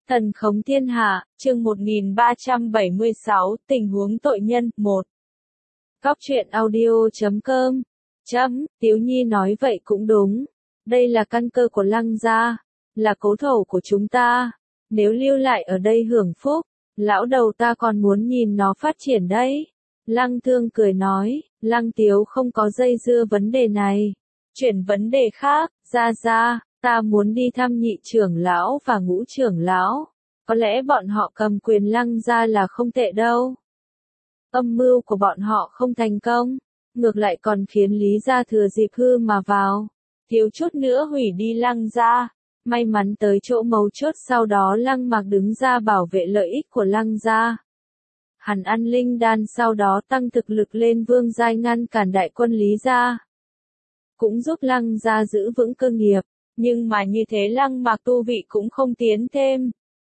Thần khống thiên hạ, chương 1376, tình huống tội nhân, 1. Cóc truyện audio.com. Tiếu Nhi nói vậy cũng đúng. Đây là căn cơ của Lăng gia, là cố thổ của chúng ta. Nếu lưu lại ở đây hưởng phúc, lão đầu ta còn muốn nhìn nó phát triển đấy. Lăng Thương cười nói, Lăng Tiếu không có dây dưa vấn đề này. Chuyển vấn đề khác, ra. Ta muốn đi thăm nhị trưởng lão và ngũ trưởng lão. Có lẽ bọn họ cầm quyền Lăng gia là không tệ đâu. Âm mưu của bọn họ không thành công, ngược lại còn khiến Lý gia thừa dịp hư mà vào, thiếu chút nữa hủy đi Lăng gia. May mắn tới chỗ mấu chốt, sau đó Lăng Mạc đứng ra bảo vệ lợi ích của Lăng gia. Hắn ăn linh đan, sau đó tăng thực lực lên vương giai, ngăn cản đại quân Lý gia, cũng giúp Lăng gia giữ vững cơ nghiệp. Nhưng mà như thế Lăng Mạc tu vị cũng không tiến thêm.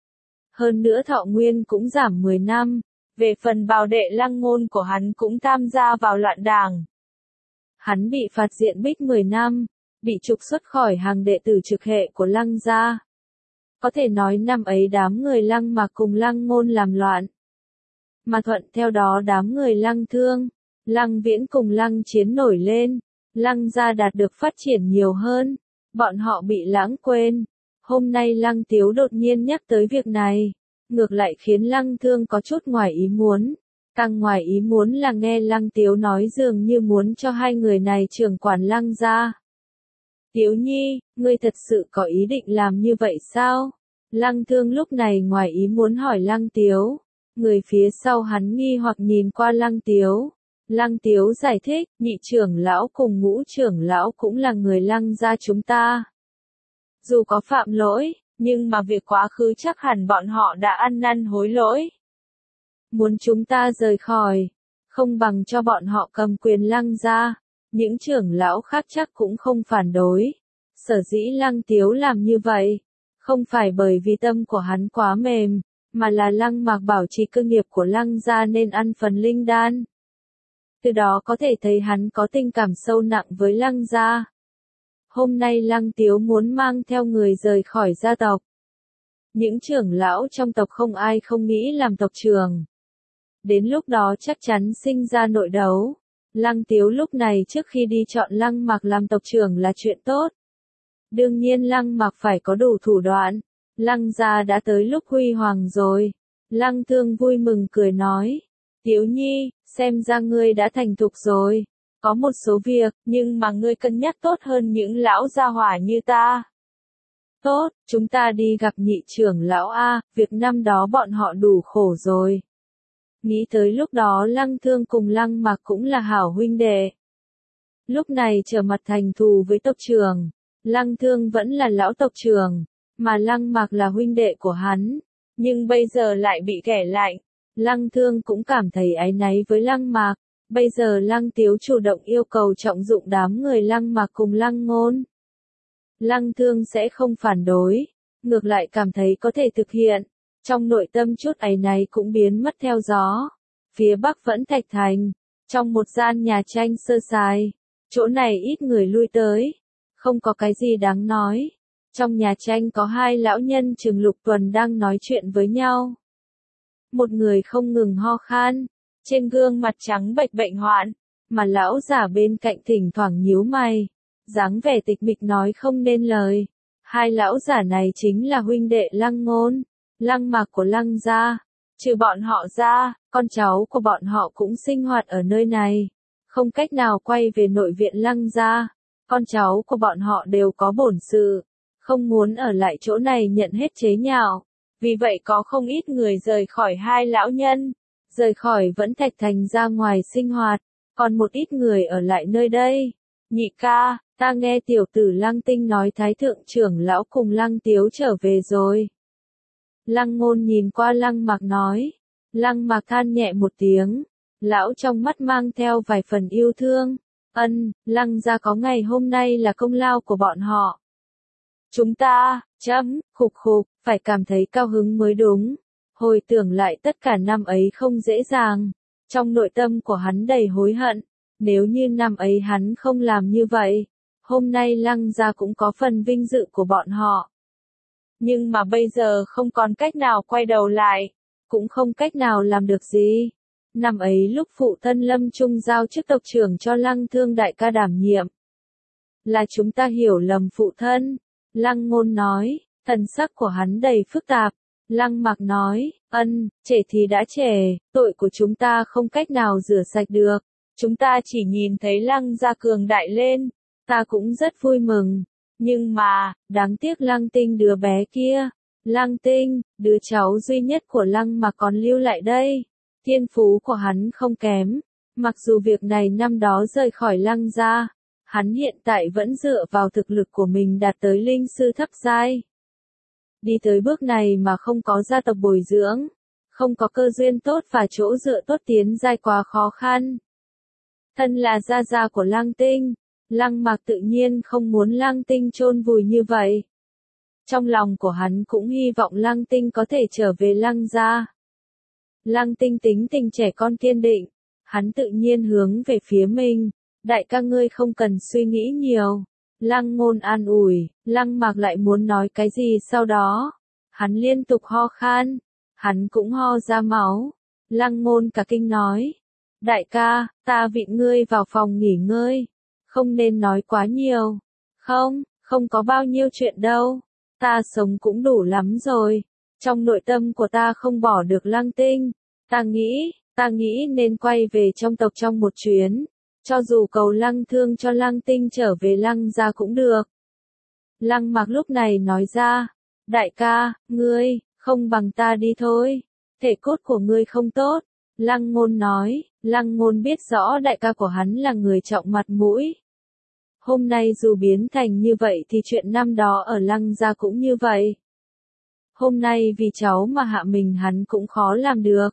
Hơn nữa thọ nguyên cũng giảm 10 năm. Về phần bảo đệ Lăng Ngôn của hắn cũng tham gia vào loạn đảng. Hắn bị phạt diện bích 10 năm, bị trục xuất khỏi hàng đệ tử trực hệ của Lăng gia. Có thể nói năm ấy đám người Lăng Mạc cùng Lăng Ngôn làm loạn. Mà thuận theo đó đám người Lăng Thương, Lăng Viễn cùng Lăng Chiến nổi lên. Lăng gia đạt được phát triển nhiều hơn. Bọn họ bị lãng quên. Hôm nay Lăng Tiếu đột nhiên nhắc tới việc này, ngược lại khiến Lăng Thương có chút ngoài ý muốn. Càng ngoài ý muốn là nghe Lăng Tiếu nói dường như muốn cho hai người này trưởng quản Lăng gia. Tiếu Nhi, ngươi thật sự có ý định làm như vậy sao? Lăng Thương lúc này ngoài ý muốn hỏi Lăng Tiếu. Người phía sau hắn nghi hoặc nhìn qua Lăng Tiếu. Lăng Tiếu giải thích, nhị trưởng lão cùng ngũ trưởng lão cũng là người Lăng gia chúng ta. Dù có phạm lỗi, nhưng mà việc quá khứ chắc hẳn bọn họ đã ăn năn hối lỗi. Muốn chúng ta rời khỏi, không bằng cho bọn họ cầm quyền Lăng gia. Những trưởng lão khác chắc cũng không phản đối. Sở dĩ Lăng Tiếu làm như vậy, không phải bởi vì tâm của hắn quá mềm, mà là Lăng Mạc bảo trì cơ nghiệp của Lăng gia nên ăn phần linh đan. Từ đó có thể thấy hắn có tình cảm sâu nặng với Lăng gia. Hôm nay Lăng Tiếu muốn mang theo người rời khỏi gia tộc. Những trưởng lão trong tộc không ai không nghĩ làm tộc trưởng. Đến lúc đó chắc chắn sinh ra nội đấu. Lăng Tiếu lúc này trước khi đi chọn Lăng Mạc làm tộc trưởng là chuyện tốt. Đương nhiên Lăng Mạc phải có đủ thủ đoạn. Lăng gia đã tới lúc huy hoàng rồi. Lăng Thương vui mừng cười nói. Tiếu Nhi, xem ra ngươi đã thành thục rồi. Có một số việc, nhưng mà ngươi cân nhắc tốt hơn những lão gia hỏa như ta. Tốt, chúng ta đi gặp nhị trưởng lão A, việc năm đó bọn họ đủ khổ rồi. Nghĩ tới lúc đó Lăng Thương cùng Lăng Mạc cũng là hảo huynh đệ. Lúc này trở mặt thành thù với tộc trưởng. Lăng Thương vẫn là lão tộc trưởng, mà Lăng Mạc là huynh đệ của hắn. Nhưng bây giờ lại bị kẻ lạnh. Lăng Thương cũng cảm thấy áy náy với Lăng Mạc. Bây giờ Lăng Tiếu chủ động yêu cầu trọng dụng đám người Lăng Mạc cùng Lăng Ngôn. Lăng Thương sẽ không phản đối, ngược lại cảm thấy có thể thực hiện. Trong nội tâm chút áy náy cũng biến mất theo gió. Phía bắc vẫn Thạch Thành, trong một gian nhà tranh sơ sài. Chỗ này ít người lui tới, không có cái gì đáng nói. Trong nhà tranh có hai lão nhân chừng lục tuần đang nói chuyện với nhau. Một người không ngừng ho khan, trên gương mặt trắng bệch bệnh hoạn, mà lão giả bên cạnh thỉnh thoảng nhíu mày, dáng vẻ tịch mịch nói không nên lời. Hai lão giả này chính là huynh đệ Lăng Ngôn, Lăng Mạc của Lăng gia. Trừ bọn họ ra, con cháu của bọn họ cũng sinh hoạt ở nơi này, không cách nào quay về nội viện Lăng gia. Con cháu của bọn họ đều có bổn sự, không muốn ở lại chỗ này nhận hết chế nhạo. Vì vậy có không ít người rời khỏi hai lão nhân, rời khỏi Vẫn Thạch Thành ra ngoài sinh hoạt, còn một ít người ở lại nơi đây. Nhị ca, ta nghe tiểu tử Lăng Tinh nói Thái thượng trưởng lão cùng Lăng Tiếu trở về rồi. Lăng Ngôn nhìn qua Lăng Mạc nói. Lăng Mạc than nhẹ một tiếng, lão trong mắt mang theo vài phần yêu thương. Lăng gia có ngày hôm nay là công lao của bọn họ. Chúng ta, khục, phải cảm thấy cao hứng mới đúng. Hồi tưởng lại tất cả năm ấy không dễ dàng. Trong nội tâm của hắn đầy hối hận. Nếu như năm ấy hắn không làm như vậy, hôm nay Lăng gia cũng có phần vinh dự của bọn họ. Nhưng mà bây giờ không còn cách nào quay đầu lại, cũng không cách nào làm được gì. Năm ấy lúc phụ thân Lâm Trung giao chức tộc trưởng cho Lăng Thương đại ca đảm nhiệm. Là chúng ta hiểu lầm phụ thân. Lăng Ngôn nói, thần sắc của hắn đầy phức tạp. Lăng Mặc nói, trẻ thì đã trẻ, tội của chúng ta không cách nào rửa sạch được. Chúng ta chỉ nhìn thấy Lăng gia cường đại lên, ta cũng rất vui mừng. Nhưng mà, đáng tiếc Lăng Tinh đứa bé kia. Lăng Tinh, đứa cháu duy nhất của Lăng Mặc còn lưu lại đây. Thiên phú của hắn không kém. Mặc dù việc này năm đó rời khỏi Lăng gia, hắn hiện tại vẫn dựa vào thực lực của mình đạt tới linh sư thấp giai. Đi tới bước này mà không có gia tộc bồi dưỡng, không có cơ duyên tốt và chỗ dựa tốt tiến giai quá khó khăn. Thân là gia gia của Lăng Tinh, Lăng Mặc tự nhiên không muốn Lăng Tinh chôn vùi như vậy. Trong lòng của hắn cũng hy vọng Lăng Tinh có thể trở về Lăng gia. Lăng Tinh tính tình trẻ con kiên định, hắn tự nhiên hướng về phía mình. Đại ca ngươi không cần suy nghĩ nhiều. Lăng Ngôn an ủi, Lăng Mặc lại muốn nói cái gì sau đó. Hắn liên tục ho khan, hắn cũng ho ra máu. Lăng Ngôn cả kinh nói, đại ca, ta vịn ngươi vào phòng nghỉ ngơi. Không nên nói quá nhiều. Không có bao nhiêu chuyện đâu. Ta sống cũng đủ lắm rồi. Trong nội tâm của ta không bỏ được Lăng Tinh. Ta nghĩ nên quay về trong tộc trong một chuyến. Cho dù cầu Lăng Thương cho Lăng Tinh trở về Lăng gia cũng được. Lăng Mặc lúc này nói ra, đại ca, ngươi, không bằng ta đi thôi. Thể cốt của ngươi không tốt. Lăng Ngôn nói, Lăng Ngôn biết rõ đại ca của hắn là người trọng mặt mũi. Hôm nay dù biến thành như vậy thì chuyện năm đó ở Lăng gia cũng như vậy. Hôm nay vì cháu mà hạ mình hắn cũng khó làm được.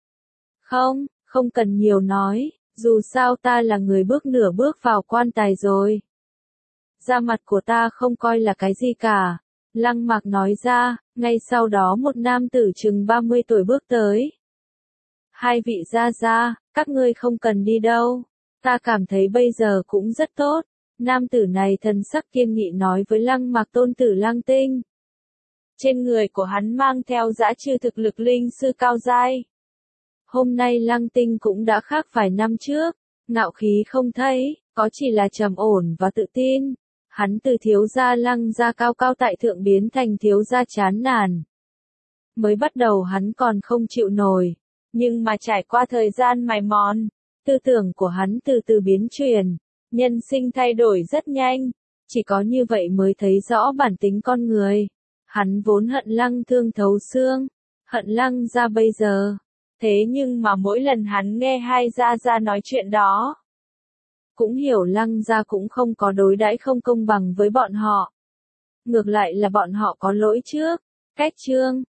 Không cần nhiều nói. Dù sao ta là người bước nửa bước vào quan tài rồi. Da mặt của ta không coi là cái gì cả. Lăng Mặc nói ra, ngay sau đó một nam tử chừng 30 tuổi bước tới. Hai vị gia gia, các ngươi không cần đi đâu. Ta cảm thấy bây giờ cũng rất tốt. Nam tử này thần sắc kiên nghị nói với Lăng Mặc tôn tử Lăng Tinh. Trên người của hắn mang theo dã trư thực lực linh sư cao giai. Hôm nay Lăng Tinh cũng đã khác vài năm trước, ngạo khí không thấy, có chỉ là trầm ổn và tự tin. Hắn từ thiếu gia Lăng gia cao cao tại thượng biến thành thiếu gia chán nản. Mới bắt đầu hắn còn không chịu nổi, nhưng mà trải qua thời gian mài mòn, tư tưởng của hắn từ từ biến chuyển, nhân sinh thay đổi rất nhanh, chỉ có như vậy mới thấy rõ bản tính con người. Hắn vốn hận Lăng Thương thấu xương, hận Lăng gia bây giờ. Thế nhưng mà mỗi lần hắn nghe hai gia gia nói chuyện đó, cũng hiểu Lăng gia cũng không có đối đãi không công bằng với bọn họ. Ngược lại là bọn họ có lỗi trước. Cách chương